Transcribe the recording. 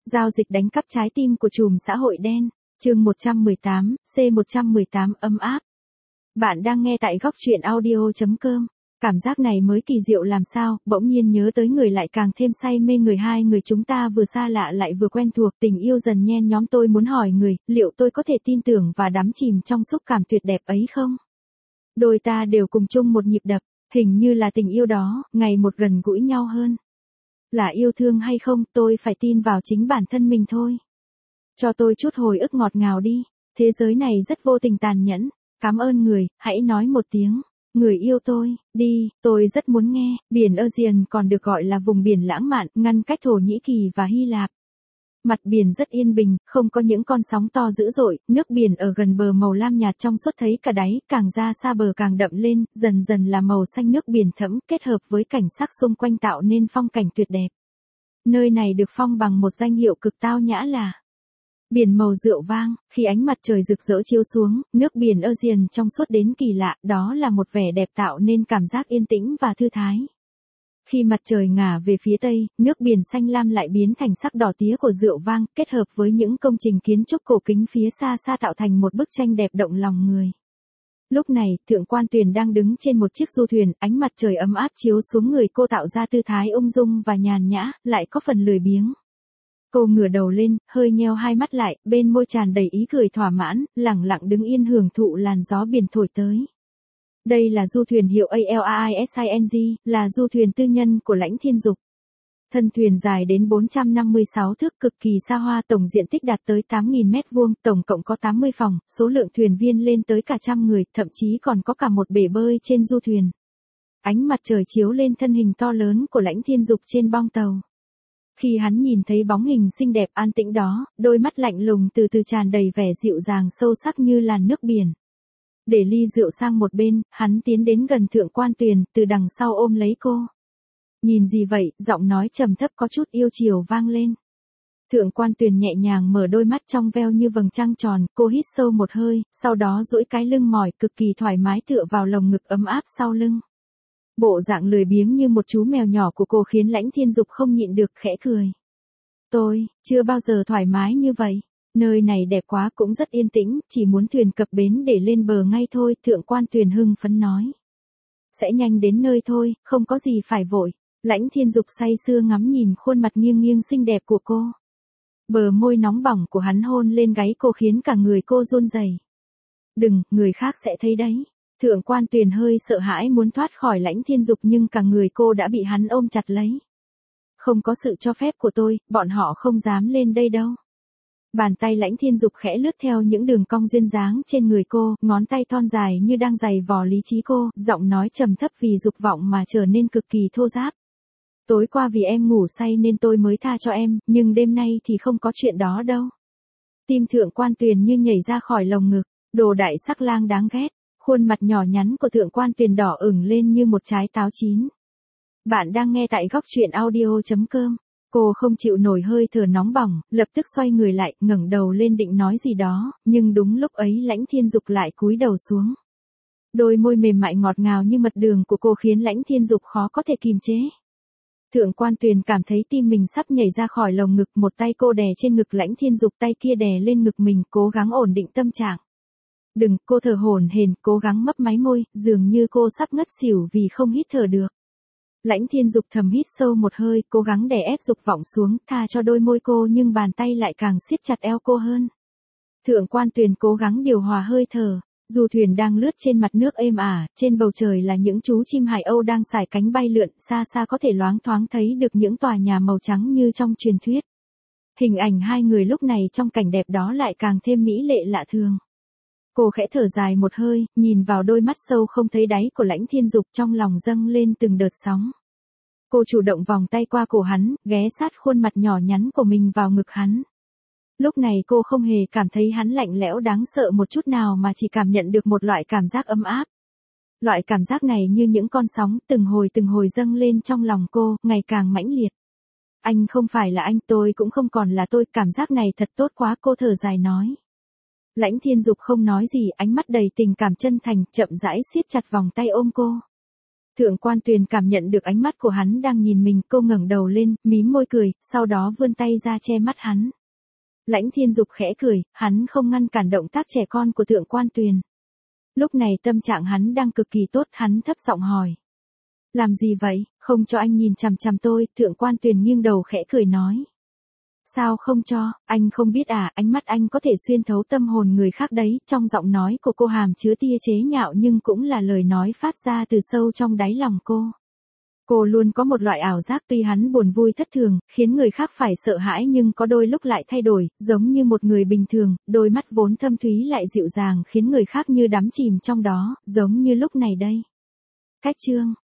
Giao dịch đánh cắp trái tim của trùm xã hội đen. Chương 118, C118 ấm áp. Bạn đang nghe tại góc truyện audio.com. Cảm giác này mới kỳ diệu làm sao, bỗng nhiên nhớ tới người lại càng thêm say mê người, hai người chúng ta vừa xa lạ lại vừa quen thuộc, tình yêu dần nhen nhóm. Tôi muốn hỏi người, liệu tôi có thể tin tưởng và đắm chìm trong xúc cảm tuyệt đẹp ấy không? Đôi ta đều cùng chung một nhịp đập, hình như là tình yêu đó, ngày một gần gũi nhau hơn. Là yêu thương hay không, tôi phải tin vào chính bản thân mình thôi. Cho tôi chút hồi ức ngọt ngào đi, thế giới này rất vô tình tàn nhẫn, cảm ơn người, hãy nói một tiếng. Người yêu tôi, đi, tôi rất muốn nghe. Biển Aegean còn được gọi là vùng biển lãng mạn, ngăn cách Thổ Nhĩ Kỳ và Hy Lạp. Mặt biển rất yên bình, không có những con sóng to dữ dội, nước biển ở gần bờ màu lam nhạt trong suốt thấy cả đáy, càng ra xa bờ càng đậm lên, dần dần là màu xanh nước biển thẫm, kết hợp với cảnh sắc xung quanh tạo nên phong cảnh tuyệt đẹp. Nơi này được phong bằng một danh hiệu cực tao nhã là biển màu rượu vang. Khi ánh mặt trời rực rỡ chiếu xuống, nước biển Aegean trong suốt đến kỳ lạ, đó là một vẻ đẹp tạo nên cảm giác yên tĩnh và thư thái. Khi mặt trời ngả về phía tây, nước biển xanh lam lại biến thành sắc đỏ tía của rượu vang, kết hợp với những công trình kiến trúc cổ kính phía xa xa tạo thành một bức tranh đẹp động lòng người. Lúc này, Thượng Quan Tuyền đang đứng trên một chiếc du thuyền, ánh mặt trời ấm áp chiếu xuống người cô tạo ra tư thái ung dung và nhàn nhã, lại có phần lười biếng. Cô ngửa đầu lên, hơi nheo hai mắt lại, bên môi tràn đầy ý cười thỏa mãn, lẳng lặng đứng yên hưởng thụ làn gió biển thổi tới. Đây là du thuyền hiệu ALAISING, là du thuyền tư nhân của Lãnh Thiên Dục. Thân thuyền dài đến 456 thước, cực kỳ xa hoa, tổng diện tích đạt tới 8.000 mét vuông, tổng cộng có 80 phòng, số lượng thuyền viên lên tới cả 100 người, thậm chí còn có cả một bể bơi trên du thuyền. Ánh mặt trời chiếu lên thân hình to lớn của Lãnh Thiên Dục trên bong tàu. Khi hắn nhìn thấy bóng hình xinh đẹp an tĩnh đó, đôi mắt lạnh lùng từ từ tràn đầy vẻ dịu dàng sâu sắc như làn nước biển. Để ly rượu sang một bên, hắn tiến đến gần Thượng Quan Tuyền, từ đằng sau ôm lấy cô. Nhìn gì vậy, giọng nói trầm thấp có chút yêu chiều vang lên. Thượng Quan Tuyền nhẹ nhàng mở đôi mắt trong veo như vầng trăng tròn, cô hít sâu một hơi, sau đó duỗi cái lưng mỏi cực kỳ thoải mái tựa vào lồng ngực ấm áp sau lưng. Bộ dạng lười biếng như một chú mèo nhỏ của cô khiến Lãnh Thiên Dục không nhịn được khẽ cười. Tôi, chưa bao giờ thoải mái như vậy. Nơi này đẹp quá, cũng rất yên tĩnh, chỉ muốn thuyền cập bến để lên bờ ngay thôi, Thượng Quan Tuyền hưng phấn nói. Sẽ nhanh đến nơi thôi, không có gì phải vội. Lãnh Thiên Dục say sưa ngắm nhìn khuôn mặt nghiêng nghiêng xinh đẹp của cô. Bờ môi nóng bỏng của hắn hôn lên gáy cô khiến cả người cô run rẩy. Đừng, người khác sẽ thấy đấy. Thượng Quan Tuyền hơi sợ hãi muốn thoát khỏi Lãnh Thiên Dục nhưng cả người cô đã bị hắn ôm chặt lấy. Không có sự cho phép của tôi, bọn họ không dám lên đây đâu. Bàn tay Lãnh Thiên Dục khẽ lướt theo những đường cong duyên dáng trên người cô, ngón tay thon dài như đang giày vò lý trí cô, giọng nói trầm thấp vì dục vọng mà trở nên cực kỳ thô ráp. Tối qua vì em ngủ say nên tôi mới tha cho em, nhưng đêm nay thì không có chuyện đó đâu. Tim Thượng Quan Tuyền như nhảy ra khỏi lồng ngực, đồ đại sắc lang đáng ghét. Khuôn mặt nhỏ nhắn của Thượng Quan Tuyền đỏ ửng lên như một trái táo chín. Bạn đang nghe tại góc truyện audio.com. Cô không chịu nổi hơi thở nóng bỏng, lập tức xoay người lại, ngẩng đầu lên định nói gì đó, nhưng đúng lúc ấy Lãnh Thiên Dục lại cúi đầu xuống. Đôi môi mềm mại ngọt ngào như mật đường của cô khiến Lãnh Thiên Dục khó có thể kìm chế. Thượng Quan Tuyền cảm thấy tim mình sắp nhảy ra khỏi lồng ngực, một tay cô đè trên ngực Lãnh Thiên Dục, tay kia đè lên ngực mình, cố gắng ổn định tâm trạng. Đừng, cô thở hổn hển, cố gắng mấp máy môi, dường như cô sắp ngất xỉu vì không hít thở được. Lãnh Thiên Dục thầm hít sâu một hơi, cố gắng đè ép dục vọng xuống, tha cho đôi môi cô nhưng bàn tay lại càng siết chặt eo cô hơn. Thượng Quan Tuyền cố gắng điều hòa hơi thở, du thuyền đang lướt trên mặt nước êm ả, trên bầu trời là những chú chim hải âu đang sải cánh bay lượn, xa xa có thể loáng thoáng thấy được những tòa nhà màu trắng như trong truyền thuyết. Hình ảnh hai người lúc này trong cảnh đẹp đó lại càng thêm mỹ lệ lạ thường. Cô khẽ thở dài một hơi, nhìn vào đôi mắt sâu không thấy đáy của Lãnh Thiên Dục, trong lòng dâng lên từng đợt sóng. Cô chủ động vòng tay qua cổ hắn, ghé sát khuôn mặt nhỏ nhắn của mình vào ngực hắn. Lúc này cô không hề cảm thấy hắn lạnh lẽo đáng sợ một chút nào mà chỉ cảm nhận được một loại cảm giác ấm áp. Loại cảm giác này như những con sóng từng hồi dâng lên trong lòng cô, ngày càng mãnh liệt. Anh không phải là anh, tôi cũng không còn là tôi, cảm giác này thật tốt quá, cô thở dài nói. Lãnh Thiên Dục không nói gì, ánh mắt đầy tình cảm chân thành, chậm rãi siết chặt vòng tay ôm cô. Thượng Quan Tuyền cảm nhận được ánh mắt của hắn đang nhìn mình, cô ngẩng đầu lên, mím môi cười, sau đó vươn tay ra che mắt hắn. Lãnh Thiên Dục khẽ cười, hắn không ngăn cản động tác trẻ con của Thượng Quan Tuyền. Lúc này tâm trạng hắn đang cực kỳ tốt, hắn thấp giọng hỏi. Làm gì vậy, không cho anh nhìn chằm chằm tôi, Thượng Quan Tuyền nghiêng đầu khẽ cười nói. Sao không cho, anh không biết à, ánh mắt anh có thể xuyên thấu tâm hồn người khác đấy, trong giọng nói của cô hàm chứa tia chế nhạo nhưng cũng là lời nói phát ra từ sâu trong đáy lòng cô. Cô luôn có một loại ảo giác tuy hắn buồn vui thất thường, khiến người khác phải sợ hãi nhưng có đôi lúc lại thay đổi, giống như một người bình thường, đôi mắt vốn thâm thúy lại dịu dàng khiến người khác như đắm chìm trong đó, giống như lúc này đây. Cách chương